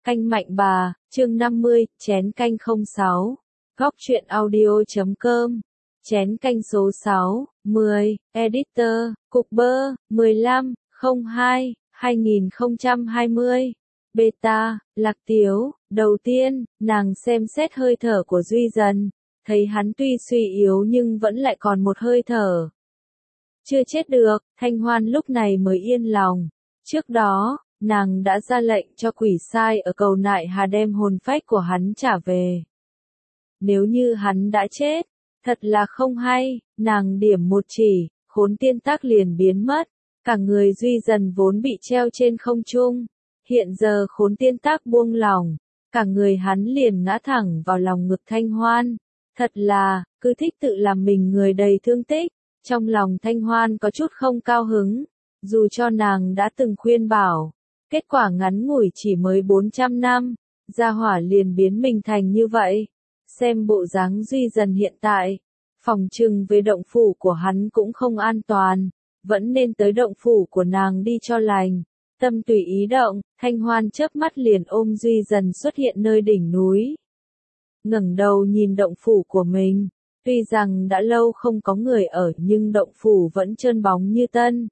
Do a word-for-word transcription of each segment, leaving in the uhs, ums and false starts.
Canh Mạnh Bà, chương năm mươi, chén canh không sáu. Góc truyện audio chấm com. Chén canh số sáu, mười, Editor, Cục Bơ, mười lăm, không hai, hai nghìn không trăm hai mươi. Beta, Lạc Tiếu, đầu tiên, nàng xem xét hơi thở của Duy Dần, thấy hắn tuy suy yếu nhưng vẫn lại còn một hơi thở. Chưa chết được, Thanh Hoan lúc này mới yên lòng. Trước đó, nàng đã ra lệnh cho quỷ sai ở cầu Nại Hà đem hồn phách của hắn trả về. Nếu như hắn đã chết, thật là không hay, nàng điểm một chỉ, khốn tiên tác liền biến mất. Cả người Duy Dần vốn bị treo trên không trung. Hiện giờ khốn tiên tác buông lòng, cả người hắn liền ngã thẳng vào lòng ngực Thanh Hoan. Thật là, cứ thích tự làm mình người đầy thương tích. Trong lòng Thanh Hoan có chút không cao hứng, dù cho nàng đã từng khuyên bảo. Kết quả ngắn ngủi chỉ mới bốn trăm năm, gia hỏa liền biến mình thành như vậy. Xem bộ dáng Duy Dần hiện tại, phòng trừng về động phủ của hắn cũng không an toàn, vẫn nên tới động phủ của nàng đi cho lành. Tâm tùy ý động, Thanh Hoan chớp mắt liền ôm Duy Dần xuất hiện nơi đỉnh núi. Ngẩng đầu nhìn động phủ của mình, tuy rằng đã lâu không có người ở nhưng động phủ vẫn trơn bóng như tân.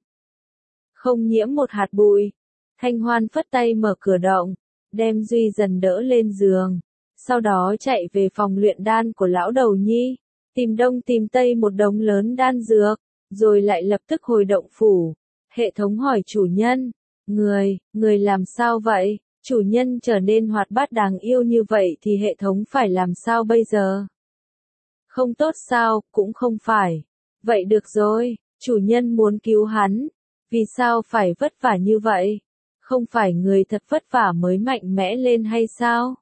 Không nhiễm một hạt bụi. Thanh Hoan phất tay mở cửa động, đem Duy Dần đỡ lên giường, sau đó chạy về phòng luyện đan của lão đầu nhi, tìm đông tìm tây một đống lớn đan dược, rồi lại lập tức hồi động phủ. Hệ thống hỏi chủ nhân, người, người làm sao vậy? Chủ nhân trở nên hoạt bát đáng yêu như vậy thì hệ thống phải làm sao bây giờ? Không tốt sao, cũng không phải. Vậy được rồi, chủ nhân muốn cứu hắn, vì sao phải vất vả như vậy? Không phải người thật vất vả mới mạnh mẽ lên hay sao?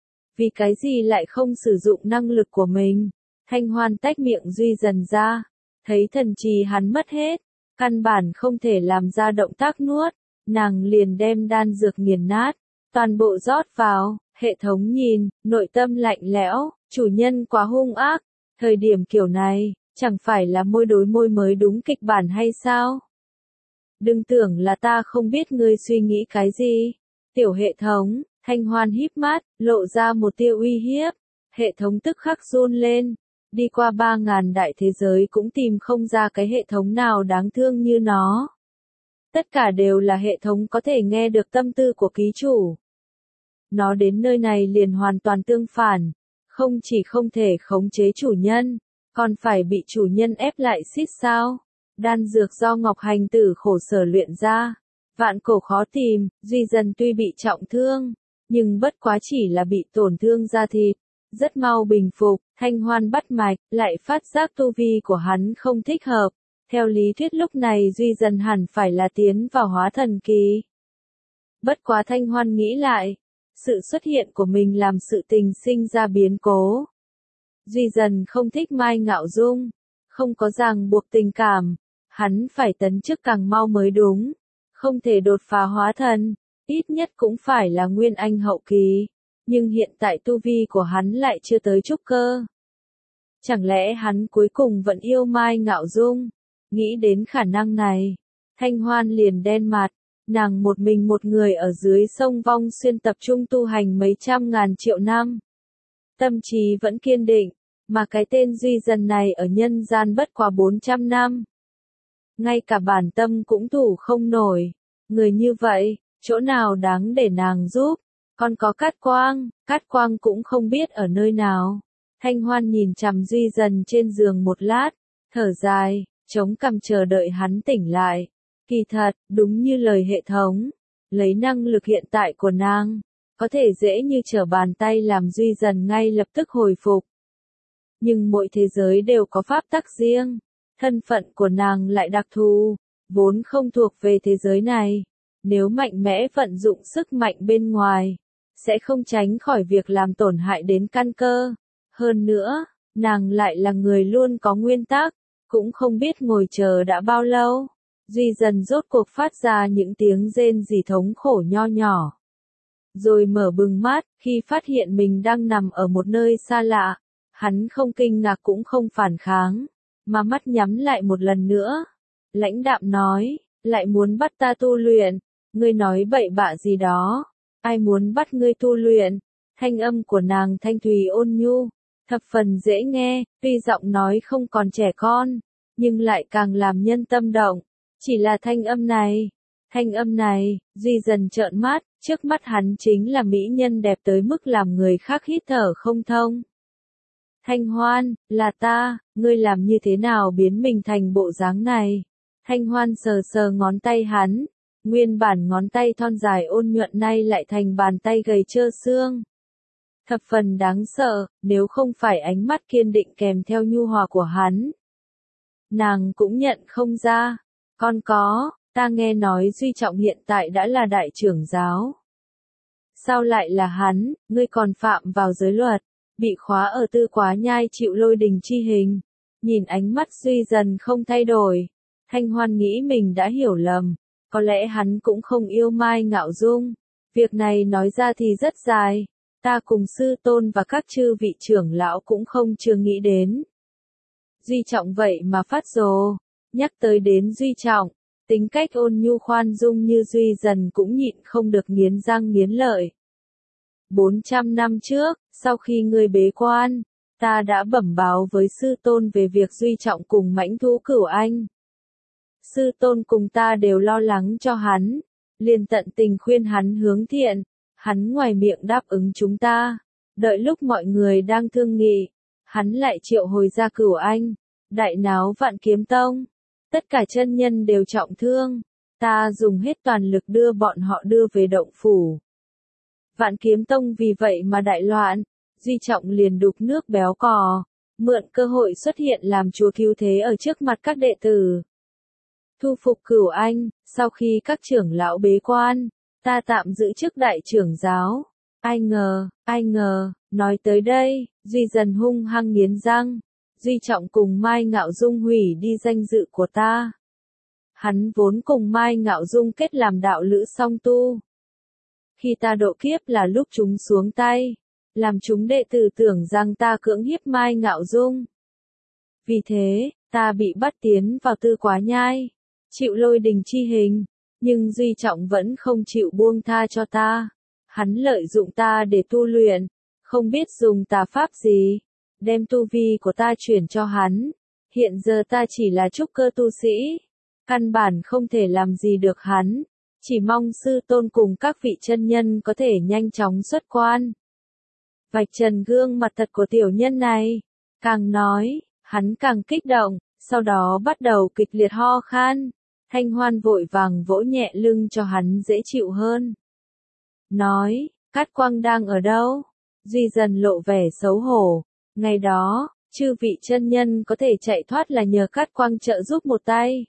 Vì cái gì lại không sử dụng năng lực của mình? Thanh Hoan tách miệng Duy Dần ra, thấy thần trí hắn mất hết, căn bản không thể làm ra động tác nuốt, nàng liền đem đan dược nghiền nát, toàn bộ rót vào. Hệ thống nhìn, nội tâm lạnh lẽo, chủ nhân quá hung ác, thời điểm kiểu này, chẳng phải là môi đối môi mới đúng kịch bản hay sao? Đừng tưởng là ta không biết ngươi suy nghĩ cái gì. Tiểu hệ thống, Thanh Hoan híp mắt, lộ ra một tia uy hiếp. Hệ thống tức khắc run lên. Đi qua ba ngàn đại thế giới cũng tìm không ra cái hệ thống nào đáng thương như nó. Tất cả đều là hệ thống có thể nghe được tâm tư của ký chủ. Nó đến nơi này liền hoàn toàn tương phản. Không chỉ không thể khống chế chủ nhân, còn phải bị chủ nhân ép lại xít sao. Đan dược do Ngọc Hành Tử khổ sở luyện ra, vạn cổ khó tìm. Duy Dần tuy bị trọng thương, nhưng bất quá chỉ là bị tổn thương da thịt, rất mau bình phục. Thanh Hoan bắt mạch, lại phát giác tu vi của hắn không thích hợp. Theo lý thuyết lúc này Duy Dần hẳn phải là tiến vào hóa thần kỳ. Bất quá Thanh Hoan nghĩ lại, sự xuất hiện của mình làm sự tình sinh ra biến cố. Duy Dần không thích Mai Ngạo Dung, không có ràng buộc tình cảm. Hắn phải tấn chức càng mau mới đúng, không thể đột phá hóa thần, ít nhất cũng phải là nguyên anh hậu kỳ, nhưng hiện tại tu vi của hắn lại chưa tới trúc cơ. Chẳng lẽ hắn cuối cùng vẫn yêu Mai Ngạo Dung? Nghĩ đến khả năng này, Thanh Hoan liền đen mặt, nàng một mình một người ở dưới sông Vong Xuyên tập trung tu hành mấy trăm ngàn triệu năm. Tâm trí vẫn kiên định, mà cái tên Duy Dần này ở nhân gian bất quá bốn trăm năm. Ngay cả bản tâm cũng thủ không nổi. Người như vậy, chỗ nào đáng để nàng giúp? Còn có Cát Quang, Cát Quang cũng không biết ở nơi nào. Thanh Hoan nhìn chằm Duy Dần trên giường một lát, thở dài, chống cằm chờ đợi hắn tỉnh lại. Kỳ thật, đúng như lời hệ thống, lấy năng lực hiện tại của nàng, có thể dễ như trở bàn tay làm Duy Dần ngay lập tức hồi phục. Nhưng mỗi thế giới đều có pháp tắc riêng. Thân phận của nàng lại đặc thù, vốn không thuộc về thế giới này. Nếu mạnh mẽ vận dụng sức mạnh bên ngoài, sẽ không tránh khỏi việc làm tổn hại đến căn cơ. Hơn nữa, nàng lại là người luôn có nguyên tắc, cũng không biết ngồi chờ đã bao lâu. Duy Dần rốt cuộc phát ra những tiếng rên rỉ thống khổ nho nhỏ. Rồi mở bừng mắt, khi phát hiện mình đang nằm ở một nơi xa lạ. Hắn không kinh ngạc cũng không phản kháng, mà mắt nhắm lại một lần nữa. Lãnh đạm nói, lại muốn bắt ta tu luyện, ngươi nói bậy bạ gì đó. ai muốn bắt ngươi tu luyện? Thanh âm của nàng thanh thùy ôn nhu, thập phần dễ nghe, tuy giọng nói không còn trẻ con, nhưng lại càng làm nhân tâm động. Chỉ là thanh âm này, thanh âm này, Duy dần trợn mắt, trước mắt hắn chính là mỹ nhân đẹp tới mức làm người khác hít thở không thông. Thanh Hoan, là ta, ngươi làm như thế nào biến mình thành bộ dáng này? Thanh Hoan sờ sờ ngón tay hắn, nguyên bản ngón tay thon dài ôn nhuận nay lại thành bàn tay gầy trơ xương. Thập phần đáng sợ, nếu không phải ánh mắt kiên định kèm theo nhu hòa của hắn. Nàng cũng nhận không ra, con có, ta nghe nói Duy Trọng hiện tại đã là đại trưởng giáo. Sao lại là hắn, ngươi còn phạm vào giới luật, bị khóa ở Tư Quá Nhai chịu lôi đình chi hình. Nhìn ánh mắt Duy dần không thay đổi, Thanh Hoan nghĩ mình đã hiểu lầm, có lẽ hắn cũng không yêu Mai Ngạo Dung. Việc này nói ra thì rất dài, ta cùng sư tôn và các chư vị trưởng lão cũng không chưa nghĩ đến. Duy Trọng vậy mà phát rồ, nhắc tới đến Duy Trọng, tính cách ôn nhu khoan dung như Duy dần cũng nhịn không được nghiến răng nghiến lợi. bốn trăm năm trước, sau khi ngươi bế quan, ta đã bẩm báo với sư tôn về việc Duy Trọng cùng mãnh thú Cửu Anh. Sư tôn cùng ta đều lo lắng cho hắn, liền tận tình khuyên hắn hướng thiện, hắn ngoài miệng đáp ứng chúng ta, đợi lúc mọi người đang thương nghị, hắn lại triệu hồi ra Cửu Anh, đại náo Vạn Kiếm Tông, tất cả chân nhân đều trọng thương, ta dùng hết toàn lực đưa bọn họ đưa về động phủ. Vạn Kiếm Tông vì vậy mà đại loạn, Duy Trọng liền đục nước béo cò, mượn cơ hội xuất hiện làm chúa cứu thế ở trước mặt các đệ tử. Thu phục Cửu Anh, sau khi các trưởng lão bế quan, ta tạm giữ chức đại trưởng giáo. Ai ngờ, ai ngờ, nói tới đây, Duy dần hung hăng nghiến răng. Duy Trọng cùng Mai Ngạo Dung hủy đi danh dự của ta. Hắn vốn cùng Mai Ngạo Dung kết làm đạo lữ song tu. Khi ta độ kiếp là lúc chúng xuống tay, làm chúng đệ tử tưởng rằng ta cưỡng hiếp Mai Ngạo Dung. Vì thế, ta bị bắt tiến vào Tư Quá Nhai, chịu lôi đình chi hình, nhưng Duy Trọng vẫn không chịu buông tha cho ta. Hắn lợi dụng ta để tu luyện, không biết dùng tà pháp gì, đem tu vi của ta chuyển cho hắn. Hiện giờ ta chỉ là trúc cơ tu sĩ, căn bản không thể làm gì được hắn, chỉ mong sư tôn cùng các vị chân nhân có thể nhanh chóng xuất quan. Vạch trần gương mặt thật của tiểu nhân này, càng nói, hắn càng kích động, sau đó bắt đầu kịch liệt ho khan. Thanh Hoan vội vàng vỗ nhẹ lưng cho hắn dễ chịu hơn. Nói, Cát Quang đang ở đâu? Duy dần lộ vẻ xấu hổ. Ngày đó, chư vị chân nhân có thể chạy thoát là nhờ Cát Quang trợ giúp một tay.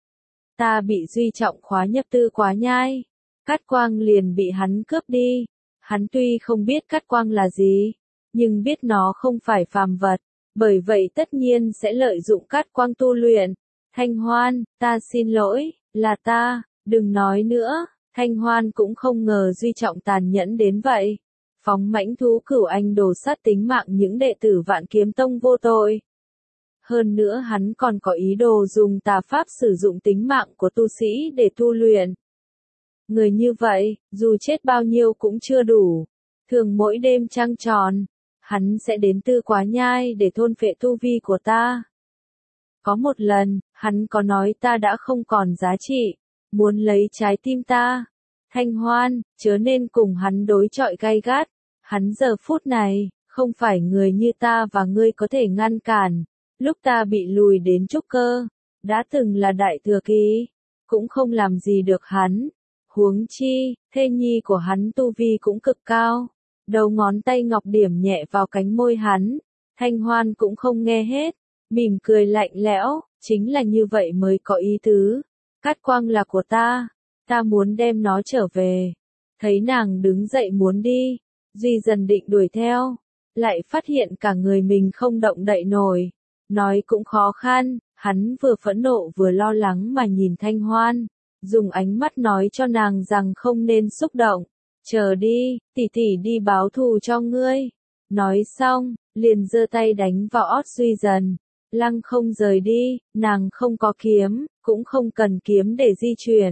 Ta bị Duy Trọng khóa nhập Tư Quá Nhai, Cát Quang liền bị hắn cướp đi. Hắn tuy không biết Cát Quang là gì, nhưng biết nó không phải phàm vật, bởi vậy tất nhiên sẽ lợi dụng Cát Quang tu luyện. Thanh Hoan, ta xin lỗi, là ta, đừng nói nữa. Thanh Hoan cũng không ngờ Duy Trọng tàn nhẫn đến vậy. Phóng mãnh thú Cửu Anh đổ sát tính mạng những đệ tử Vạn Kiếm Tông vô tội. Hơn nữa hắn còn có ý đồ dùng tà pháp sử dụng tính mạng của tu sĩ để tu luyện. Người như vậy, dù chết bao nhiêu cũng chưa đủ. Thường mỗi đêm trăng tròn, hắn sẽ đến Tư Quá Nhai để thôn phệ tu vi của ta. Có một lần, hắn có nói ta đã không còn giá trị, muốn lấy trái tim ta. Thanh Hoan, chớ nên cùng hắn đối chọi gay gắt. Hắn giờ phút này, không phải người như ta và ngươi có thể ngăn cản. Lúc ta bị lùi đến trúc cơ, đã từng là đại thừa kỳ, cũng không làm gì được hắn. Huống chi, thê nhi của hắn tu vi cũng cực cao. Đầu ngón tay ngọc điểm nhẹ vào cánh môi hắn. Thanh Hoan cũng không nghe hết, mỉm cười lạnh lẽo, chính là như vậy mới có ý tứ. Cát Quang là của ta, ta muốn đem nó trở về. Thấy nàng đứng dậy muốn đi, Duy dần định đuổi theo, lại phát hiện cả người mình không động đậy nổi. Nói cũng khó khăn, hắn vừa phẫn nộ vừa lo lắng mà nhìn Thanh Hoan, dùng ánh mắt nói cho nàng rằng không nên xúc động. Chờ đi, tỷ tỷ đi báo thù cho ngươi. Nói xong, liền giơ tay đánh vào ót Duy dần. Lăng không rời đi, nàng không có kiếm, cũng không cần kiếm để di chuyển.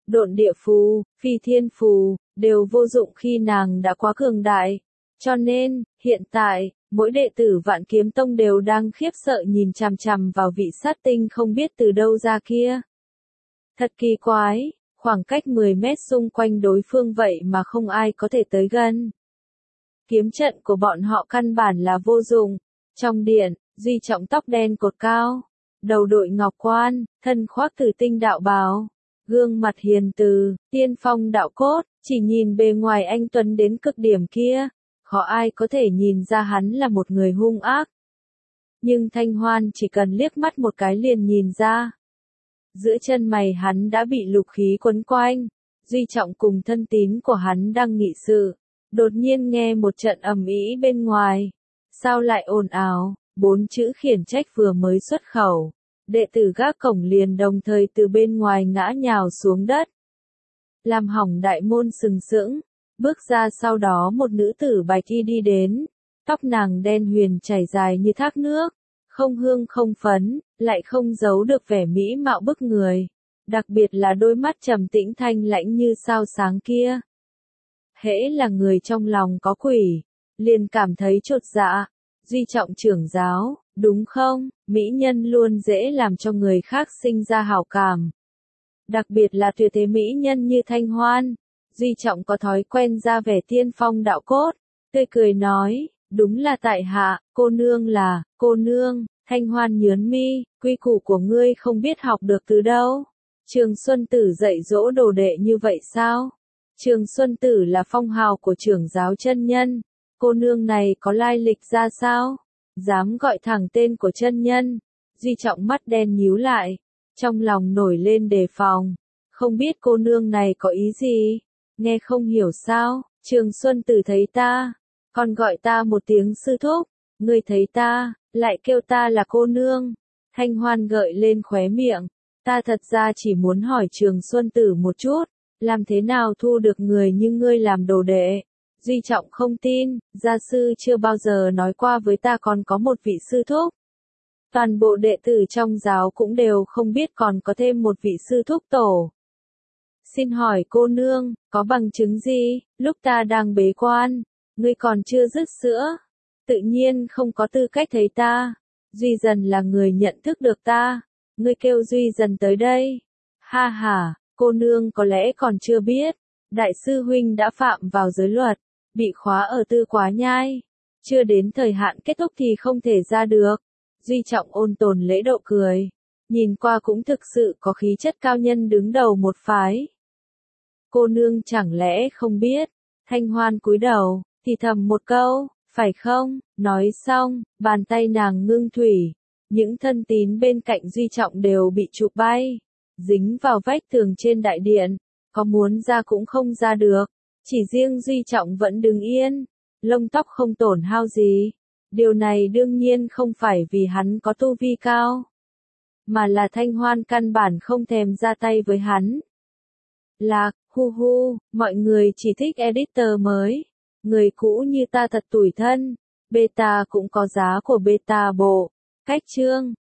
độn địa phù, phi thiên phù, đều vô dụng khi nàng đã quá cường đại. Cho nên, hiện tại, mỗi đệ tử Vạn Kiếm Tông đều đang khiếp sợ nhìn chằm chằm vào vị sát tinh không biết từ đâu ra kia. Thật kỳ quái, khoảng cách mười mét xung quanh đối phương vậy mà không ai có thể tới gần. Kiếm trận của bọn họ căn bản là vô dụng. Trong điện, Duy Trọng tóc đen cột cao, đầu đội ngọc quan, thân khoác tử tinh đạo bào, gương mặt hiền từ, tiên phong đạo cốt, chỉ nhìn bề ngoài anh tuấn đến cực điểm kia, khó ai có thể nhìn ra hắn là một người hung ác. Nhưng Thanh Hoan chỉ cần liếc mắt một cái liền nhìn ra. Giữa chân mày hắn đã bị lục khí quấn quanh, Duy Trọng cùng thân tín của hắn đang nghị sự, đột nhiên nghe một trận ầm ĩ bên ngoài. Sao lại ồn ào? Bốn chữ khiển trách vừa mới xuất khẩu, đệ tử gác cổng liền đồng thời từ bên ngoài ngã nhào xuống đất. Làm hỏng đại môn sừng sững, bước ra sau đó một nữ tử bạch y đi đến, tóc nàng đen huyền chảy dài như thác nước, không hương không phấn, lại không giấu được vẻ mỹ mạo bức người, đặc biệt là đôi mắt trầm tĩnh thanh lãnh như sao sáng kia. Hễ là người trong lòng có quỷ, liền cảm thấy chột dạ. Duy Trọng trưởng giáo, đúng không? Mỹ nhân luôn dễ làm cho người khác sinh ra hảo cảm. Đặc biệt là tuyệt thế mỹ nhân như Thanh Hoan. Duy Trọng có thói quen ra vẻ tiên phong đạo cốt, tươi cười nói, đúng là tại hạ, cô nương là, cô nương. Thanh Hoan nhớn mi, quy củ của ngươi không biết học được từ đâu. Trường Xuân Tử dạy dỗ đồ đệ như vậy sao? Trường Xuân Tử là phong hào của trưởng giáo chân nhân. Cô nương này có lai lịch ra sao? Dám gọi thẳng tên của chân nhân. Duy Trọng mắt đen nhíu lại, trong lòng nổi lên đề phòng. Không biết cô nương này có ý gì? Nghe không hiểu sao? Trường Xuân Tử thấy ta, còn gọi ta một tiếng sư thúc. Ngươi thấy ta, lại kêu ta là cô nương. Thanh Hoan gợi lên khóe miệng. Ta thật ra chỉ muốn hỏi Trường Xuân Tử một chút, làm thế nào thu được người như ngươi làm đồ đệ? Duy Trọng không tin, gia sư chưa bao giờ nói qua với ta còn có một vị sư thúc. Toàn bộ đệ tử trong giáo cũng đều không biết còn có thêm một vị sư thúc tổ. Xin hỏi cô nương, có bằng chứng gì? Lúc ta đang bế quan, ngươi còn chưa dứt sữa, tự nhiên không có tư cách thấy ta. Duy Dần là người nhận thức được ta, ngươi kêu Duy Dần tới đây. Ha ha, cô nương có lẽ còn chưa biết, đại sư huynh đã phạm vào giới luật, bị khóa ở Tư Quá Nhai, chưa đến thời hạn kết thúc thì không thể ra được. Duy Trọng ôn tồn lễ độ cười, nhìn qua cũng thực sự có khí chất cao nhân đứng đầu một phái. Cô nương chẳng lẽ không biết? Thanh Hoan cúi đầu, thì thầm một câu, phải không? Nói xong, bàn tay nàng ngưng thủy, những thân tín bên cạnh Duy Trọng đều bị chụp bay, dính vào vách tường trên đại điện, có muốn ra cũng không ra được. Chỉ riêng Duy Trọng vẫn đứng yên, lông tóc không tổn hao gì. Điều này đương nhiên không phải vì hắn có tu vi cao, mà là Thanh Hoan căn bản không thèm ra tay với hắn. Lạc, hu hu, mọi người chỉ thích editor mới. Người cũ như ta thật tủi thân. Beta cũng có giá của beta bộ. Cách chương